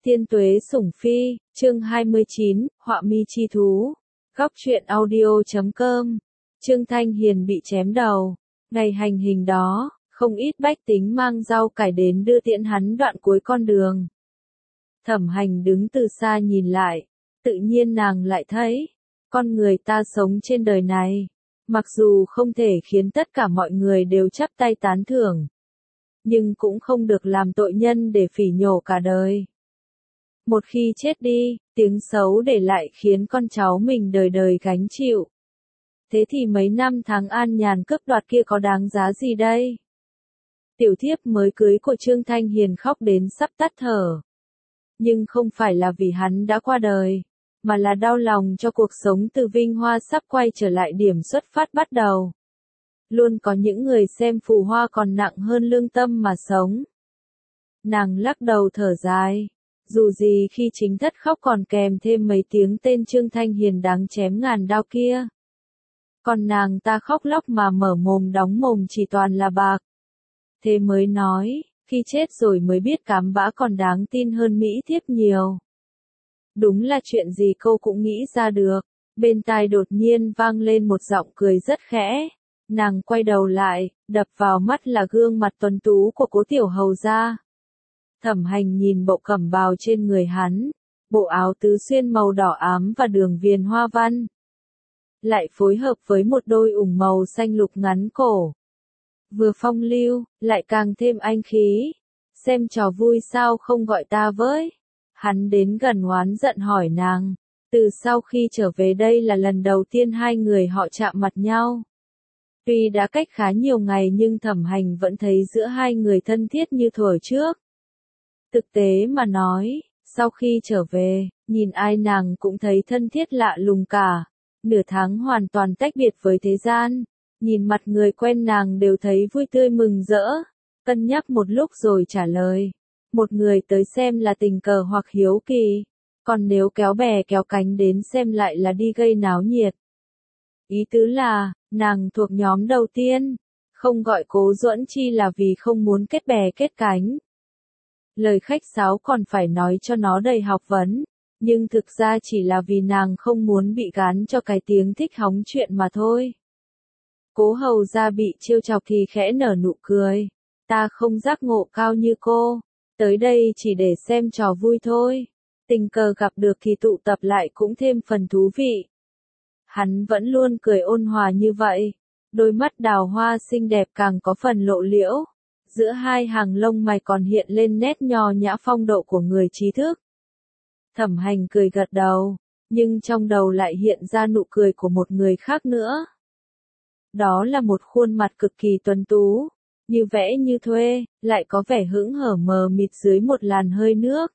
Tiên tuế sủng phi, chương 29, họa mi chi thú. Góc truyện audio.com. Trương Thanh Hiền bị chém đầu. Ngày hành hình đó, không ít bách tính mang rau cải đến đưa tiễn hắn đoạn cuối con đường. Thẩm Hành đứng từ xa nhìn lại, tự nhiên nàng lại thấy, con người ta sống trên đời này, mặc dù không thể khiến tất cả mọi người đều chắp tay tán thưởng, nhưng cũng không được làm tội nhân để phỉ nhổ cả đời. Một khi chết đi, tiếng xấu để lại khiến con cháu mình đời đời gánh chịu. Thế thì mấy năm tháng an nhàn cướp đoạt kia có đáng giá gì đây? Tiểu thiếp mới cưới của Trương Thanh Hiền khóc đến sắp tắt thở. Nhưng không phải là vì hắn đã qua đời, mà là đau lòng cho cuộc sống từ vinh hoa sắp quay trở lại điểm xuất phát bắt đầu. Luôn có những người xem phù hoa còn nặng hơn lương tâm mà sống. Nàng lắc đầu thở dài. Dù gì khi chính thất khóc còn kèm thêm mấy tiếng tên Trương Thanh Hiền đáng chém ngàn đao kia. Còn nàng ta khóc lóc mà mở mồm đóng mồm chỉ toàn là bạc. Thế mới nói, khi chết rồi mới biết cám bã còn đáng tin hơn Mỹ thiếp nhiều. Đúng là chuyện gì cô cũng nghĩ ra được. Bên tai đột nhiên vang lên một giọng cười rất khẽ. Nàng quay đầu lại, đập vào mắt là gương mặt tuấn tú của Cố Tiểu Hầu gia. Thẩm Hành nhìn bộ cẩm bào trên người hắn, bộ áo tứ xuyên màu đỏ ám và đường viền hoa văn. Lại phối hợp với một đôi ủng màu xanh lục ngắn cổ. Vừa phong lưu, lại càng thêm anh khí. Xem trò vui sao không gọi ta với. Hắn đến gần oán giận hỏi nàng. Từ sau khi trở về đây là lần đầu tiên hai người họ chạm mặt nhau. Tuy đã cách khá nhiều ngày nhưng Thẩm Hành vẫn thấy giữa hai người thân thiết như thuở trước. Thực tế mà nói, sau khi trở về, nhìn ai nàng cũng thấy thân thiết lạ lùng cả. Nửa tháng hoàn toàn tách biệt với thế gian, nhìn mặt người quen nàng đều thấy vui tươi mừng rỡ. Cân nhắc một lúc rồi trả lời. Một người tới xem là tình cờ hoặc hiếu kỳ, còn nếu kéo bè kéo cánh đến xem lại là đi gây náo nhiệt. Ý tứ là, nàng thuộc nhóm đầu tiên, không gọi Cố Duẫn Chi là vì không muốn kết bè kết cánh. Lời khách sáo còn phải nói cho nó đầy học vấn, nhưng thực ra chỉ là vì nàng không muốn bị gán cho cái tiếng thích hóng chuyện mà thôi. Cố Hầu gia bị trêu chọc thì khẽ nở nụ cười. Ta không giác ngộ cao như cô, tới đây chỉ để xem trò vui thôi. Tình cờ gặp được thì tụ tập lại cũng thêm phần thú vị. Hắn vẫn luôn cười ôn hòa như vậy, đôi mắt đào hoa xinh đẹp càng có phần lộ liễu. Giữa hai hàng lông mày còn hiện lên nét nho nhã phong độ của người trí thức. Thẩm Hành cười gật đầu, nhưng trong đầu lại hiện ra nụ cười của một người khác nữa. Đó là một khuôn mặt cực kỳ tuấn tú, như vẽ như thuê, lại có vẻ hững hở mờ mịt dưới một làn hơi nước.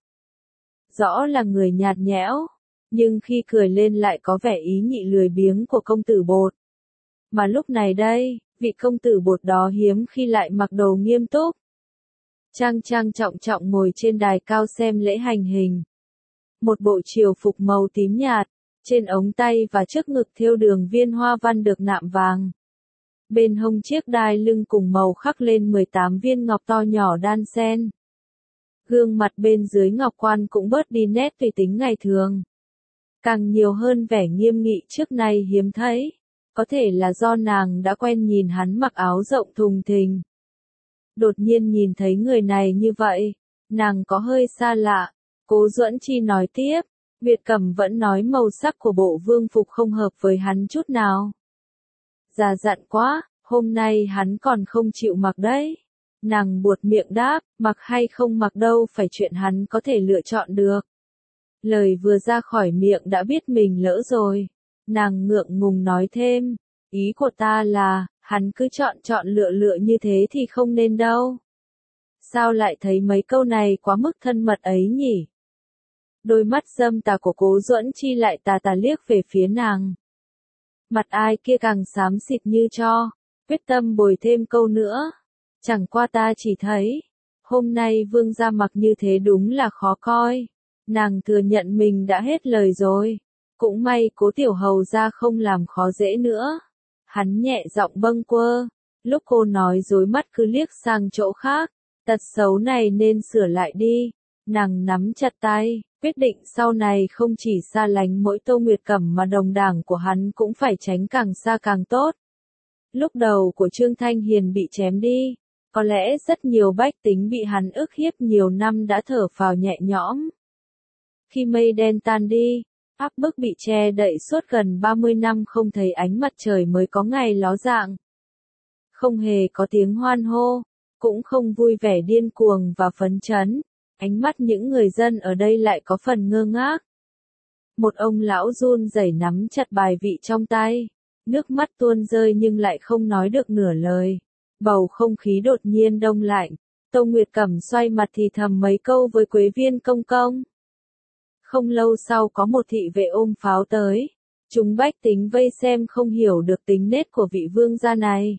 Rõ là người nhạt nhẽo, nhưng khi cười lên lại có vẻ ý nhị lười biếng của công tử Bột. Mà lúc này đây, vị công tử Bột đó hiếm khi lại mặc đồ nghiêm túc. Trang trang trọng trọng ngồi trên đài cao xem lễ hành hình. Một bộ triều phục màu tím nhạt, trên ống tay và trước ngực thêu đường viên hoa văn được nạm vàng. Bên hông chiếc đai lưng cùng màu khắc lên 18 viên ngọc to nhỏ đan xen. Gương mặt bên dưới ngọc quan cũng bớt đi nét tùy tính ngày thường. Càng nhiều hơn vẻ nghiêm nghị trước nay hiếm thấy. Có thể là do nàng đã quen nhìn hắn mặc áo rộng thùng thình. Đột nhiên nhìn thấy người này như vậy, nàng có hơi xa lạ. Cố Duẫn Chi nói tiếp, Việt Cẩm vẫn nói màu sắc của bộ vương phục không hợp với hắn chút nào. Già dặn quá, hôm nay hắn còn không chịu mặc đấy. Nàng buột miệng đáp, mặc hay không mặc đâu phải chuyện hắn có thể lựa chọn được. Lời vừa ra khỏi miệng đã biết mình lỡ rồi. Nàng ngượng ngùng nói thêm, ý của ta là, hắn cứ chọn lựa như thế thì không nên đâu. Sao lại thấy mấy câu này quá mức thân mật ấy nhỉ? Đôi mắt dâm tà của Cố Duẫn Chi lại tà tà liếc về phía nàng. Mặt ai kia càng xám xịt như tro, quyết tâm bồi thêm câu nữa. Chẳng qua ta chỉ thấy, hôm nay vương gia mặc như thế đúng là khó coi. Nàng thừa nhận mình đã hết lời rồi. Cũng may Cố Tiểu Hầu gia không làm khó dễ nữa. Hắn nhẹ giọng bâng quơ. Lúc cô nói dối mắt cứ liếc sang chỗ khác. Tật xấu này nên sửa lại đi. Nàng nắm chặt tay, quyết định sau này không chỉ xa lánh mỗi Tô Nguyệt Cẩm mà đồng đảng của hắn cũng phải tránh càng xa càng tốt. Lúc đầu của Trương Thanh Hiền bị chém đi, có lẽ rất nhiều bách tính bị hắn ức hiếp nhiều năm đã thở phào nhẹ nhõm. Khi mây đen tan đi, áp bức bị che đậy suốt gần 30 năm không thấy ánh mặt trời mới có ngày ló dạng. Không hề có tiếng hoan hô, cũng không vui vẻ điên cuồng và phấn chấn, ánh mắt những người dân ở đây lại có phần ngơ ngác. Một ông lão run rẩy nắm chặt bài vị trong tay, nước mắt tuôn rơi nhưng lại không nói được nửa lời. Bầu không khí đột nhiên đông lạnh, Tô Nguyệt Cẩm xoay mặt thì thầm mấy câu với Quế Viên công công. Không lâu sau có một thị vệ ôm pháo tới, chúng bách tính vây xem không hiểu được tính nết của vị vương gia này.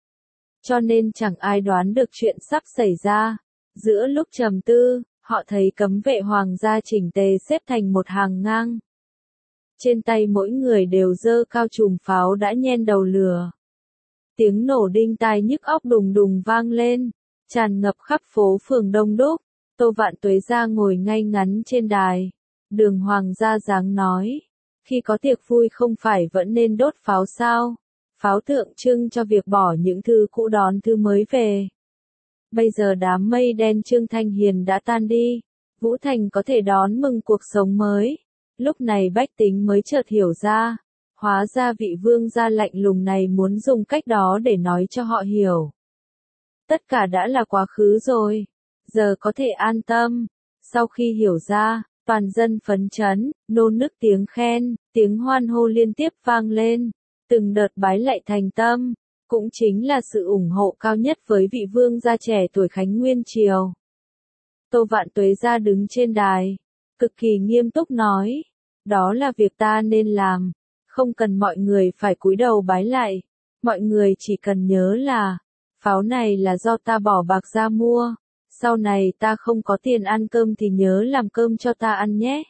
Cho nên chẳng ai đoán được chuyện sắp xảy ra. Giữa lúc trầm tư, họ thấy cấm vệ hoàng gia chỉnh tề xếp thành một hàng ngang. Trên tay mỗi người đều giơ cao chùm pháo đã nhen đầu lửa. Tiếng nổ đinh tai nhức óc đùng đùng vang lên, tràn ngập khắp phố phường đông đúc. Tô Vạn Tuế gia ngồi ngay ngắn trên đài. Đường Hoàng gia dáng nói, khi có tiệc vui không phải vẫn nên đốt pháo sao? Pháo tượng trưng cho việc bỏ những thứ cũ đón thứ mới về. Bây giờ đám mây đen Trương Thanh Hiền đã tan đi, Vũ Thành có thể đón mừng cuộc sống mới. Lúc này bách tính mới chợt hiểu ra, hóa ra vị vương gia lạnh lùng này muốn dùng cách đó để nói cho họ hiểu. Tất cả đã là quá khứ rồi, giờ có thể an tâm. Sau khi hiểu ra, toàn dân phấn chấn, nôn nức tiếng khen, tiếng hoan hô liên tiếp vang lên, từng đợt bái lạy thành tâm, cũng chính là sự ủng hộ cao nhất với vị vương gia trẻ tuổi Khánh Nguyên Triều. Tô Vạn Tuế gia đứng trên đài, cực kỳ nghiêm túc nói, đó là việc ta nên làm, không cần mọi người phải cúi đầu bái lạy, mọi người chỉ cần nhớ là, pháo này là do ta bỏ bạc ra mua, sau này ta không có tiền ăn cơm thì nhớ làm cơm cho ta ăn nhé.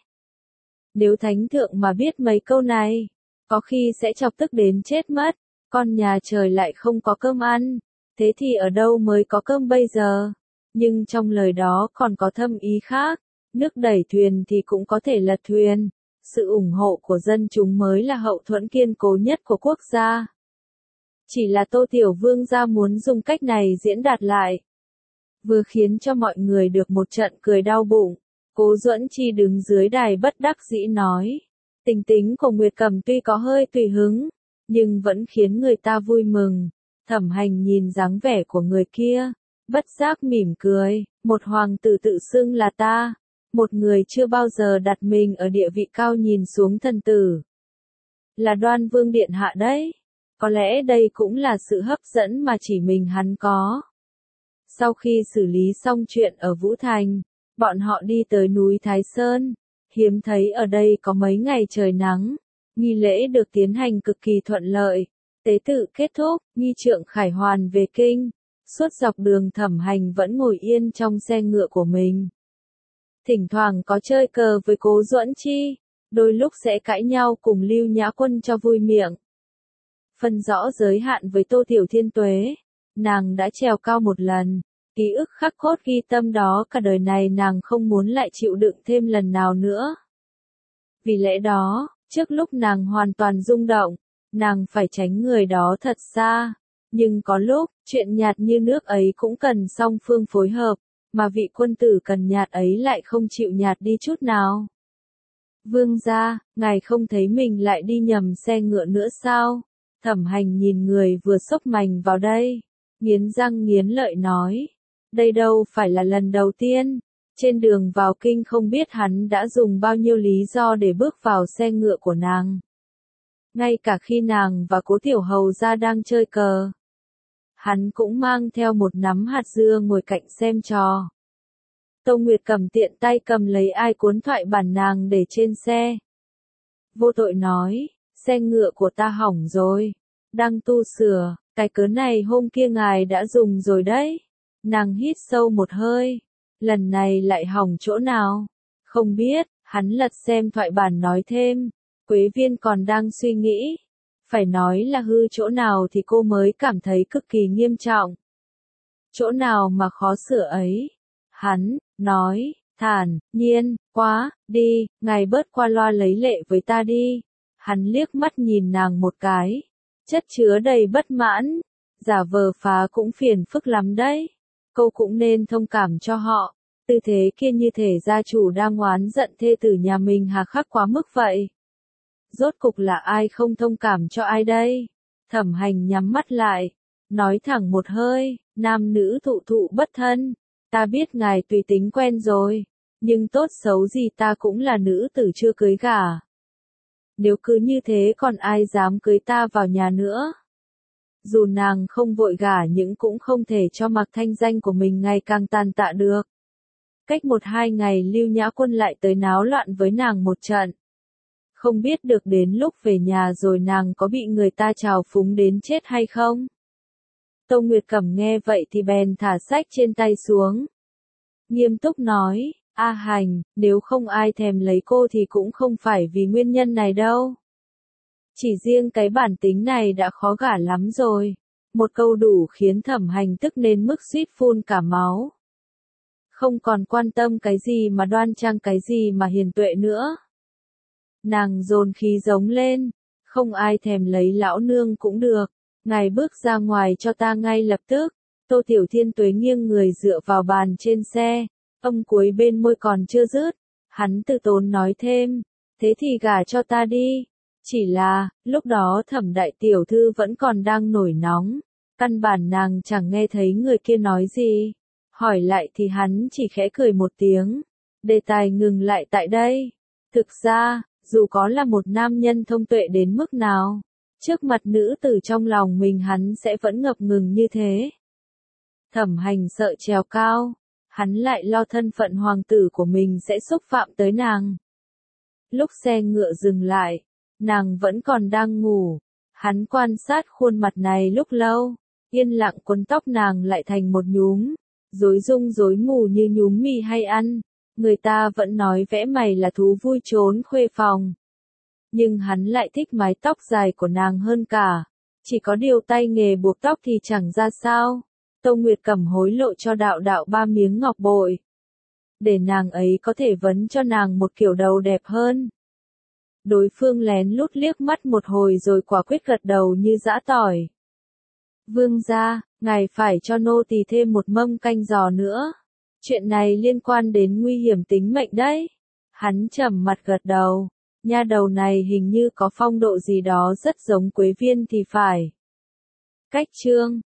Nếu thánh thượng mà biết mấy câu này, có khi sẽ chọc tức đến chết mất, con nhà trời lại không có cơm ăn, thế thì ở đâu mới có cơm bây giờ? Nhưng trong lời đó còn có thâm ý khác, nước đẩy thuyền thì cũng có thể lật thuyền, sự ủng hộ của dân chúng mới là hậu thuẫn kiên cố nhất của quốc gia. Chỉ là Tô Tiểu Vương gia muốn dùng cách này diễn đạt lại, vừa khiến cho mọi người được một trận cười đau bụng. Cố Duẫn Chi đứng dưới đài bất đắc dĩ nói, tính tình của Nguyệt Cẩm tuy có hơi tùy hứng, nhưng vẫn khiến người ta vui mừng. Thẩm Hành nhìn dáng vẻ của người kia, bất giác mỉm cười, một hoàng tử tự xưng là ta, một người chưa bao giờ đặt mình ở địa vị cao nhìn xuống thần tử. Là Đoan Vương điện hạ đấy, có lẽ đây cũng là sự hấp dẫn mà chỉ mình hắn có. Sau khi xử lý xong chuyện ở Vũ Thành, bọn họ đi tới núi Thái Sơn, hiếm thấy ở đây có mấy ngày trời nắng, nghi lễ được tiến hành cực kỳ thuận lợi, tế tự kết thúc, nghi trượng khải hoàn về kinh, suốt dọc đường Thẩm Hành vẫn ngồi yên trong xe ngựa của mình. Thỉnh thoảng có chơi cờ với Cố Duẫn Chi, đôi lúc sẽ cãi nhau cùng Lưu Nhã Quân cho vui miệng. Phân rõ giới hạn với Tô Tiểu Thiên Tuế, nàng đã trèo cao một lần. Ký ức khắc cốt ghi tâm đó cả đời này nàng không muốn lại chịu đựng thêm lần nào nữa. Vì lẽ đó, trước lúc nàng hoàn toàn rung động, nàng phải tránh người đó thật xa. Nhưng có lúc, chuyện nhạt như nước ấy cũng cần song phương phối hợp, mà vị quân tử cần nhạt ấy lại không chịu nhạt đi chút nào. Vương gia, ngài không thấy mình lại đi nhầm xe ngựa nữa sao? Thẩm Hành nhìn người vừa xốc mành vào đây, nghiến răng nghiến lợi nói. Đây đâu phải là lần đầu tiên, trên đường vào kinh không biết hắn đã dùng bao nhiêu lý do để bước vào xe ngựa của nàng. Ngay cả khi nàng và Cố Tiểu Hầu gia đang chơi cờ, hắn cũng mang theo một nắm hạt dưa ngồi cạnh xem trò. Tô Nguyệt Cẩm tiện tay cầm lấy ai cuốn thoại bản nàng để trên xe. Vô tội nói, xe ngựa của ta hỏng rồi, đang tu sửa, cái cớ này hôm kia ngài đã dùng rồi đấy. Nàng hít sâu một hơi, lần này lại hỏng chỗ nào? Không biết, hắn lật xem thoại bản nói thêm, Quế Viên còn đang suy nghĩ, phải nói là hư chỗ nào thì cô mới cảm thấy cực kỳ nghiêm trọng. Chỗ nào mà khó sửa ấy? Hắn nói, thản nhiên, quá, đi, ngài bớt qua loa lấy lệ với ta đi. Hắn liếc mắt nhìn nàng một cái, chất chứa đầy bất mãn, giả vờ phá cũng phiền phức lắm đấy. Cô cũng nên thông cảm cho họ, tư thế kia như thể gia chủ đang oán giận thê tử nhà mình hà khắc quá mức vậy. Rốt cục là ai không thông cảm cho ai đây? Thẩm Hành nhắm mắt lại, nói thẳng một hơi, nam nữ thụ thụ bất thân. Ta biết ngài tùy tính quen rồi, nhưng tốt xấu gì ta cũng là nữ tử chưa cưới gả. Nếu cứ như thế còn ai dám cưới ta vào nhà nữa. Dù nàng không vội gả nhưng cũng không thể cho mặc thanh danh của mình ngày càng tàn tạ được. Cách 1-2 ngày Lưu Nhã Quân lại tới náo loạn với nàng một trận. Không biết được đến lúc về nhà rồi nàng có bị người ta trào phúng đến chết hay không? Tô Nguyệt Cẩm nghe vậy thì bèn thả sách trên tay xuống. Nghiêm túc nói, A Hành, nếu không ai thèm lấy cô thì cũng không phải vì nguyên nhân này đâu. Chỉ riêng cái bản tính này đã khó gả lắm rồi. Một câu đủ khiến Thẩm Hành tức đến mức suýt phun cả máu. Không còn quan tâm cái gì mà đoan trang cái gì mà hiền tuệ nữa. Nàng dồn khí giống lên, không ai thèm lấy lão nương cũng được, ngài bước ra ngoài cho ta ngay lập tức. Tô Tiểu Thiên Tuế nghiêng người dựa vào bàn trên xe, âm cuối bên môi còn chưa dứt, hắn từ tốn nói thêm, thế thì gả cho ta đi. Chỉ là, lúc đó Thẩm đại tiểu thư vẫn còn đang nổi nóng, căn bản nàng chẳng nghe thấy người kia nói gì. Hỏi lại thì hắn chỉ khẽ cười một tiếng, đề tài ngừng lại tại đây. Thực ra, dù có là một nam nhân thông tuệ đến mức nào, trước mặt nữ tử trong lòng mình hắn sẽ vẫn ngập ngừng như thế. Thẩm Hành sợ trèo cao, hắn lại lo thân phận hoàng tử của mình sẽ xúc phạm tới nàng. Lúc xe ngựa dừng lại, nàng vẫn còn đang ngủ, hắn quan sát khuôn mặt này lúc lâu, yên lặng quấn tóc nàng lại thành một nhúm, rối rung rối mù như nhúm mì hay ăn. Người ta vẫn nói vẽ mày là thú vui trốn khuê phòng. Nhưng hắn lại thích mái tóc dài của nàng hơn cả. Chỉ có điều tay nghề buộc tóc thì chẳng ra sao. Tô Nguyệt Cẩm hối lộ cho đạo đạo 3 miếng ngọc bội. Để nàng ấy có thể vấn cho nàng một kiểu đầu đẹp hơn. Đối phương lén lút liếc mắt một hồi rồi quả quyết gật đầu như giã tỏi. Vương gia, ngài phải cho nô tỳ thêm một mâm canh giò nữa. Chuyện này liên quan đến nguy hiểm tính mệnh đấy. Hắn trầm mặt gật đầu. Nha đầu này hình như có phong độ gì đó rất giống Quế Viên thì phải. Cách chương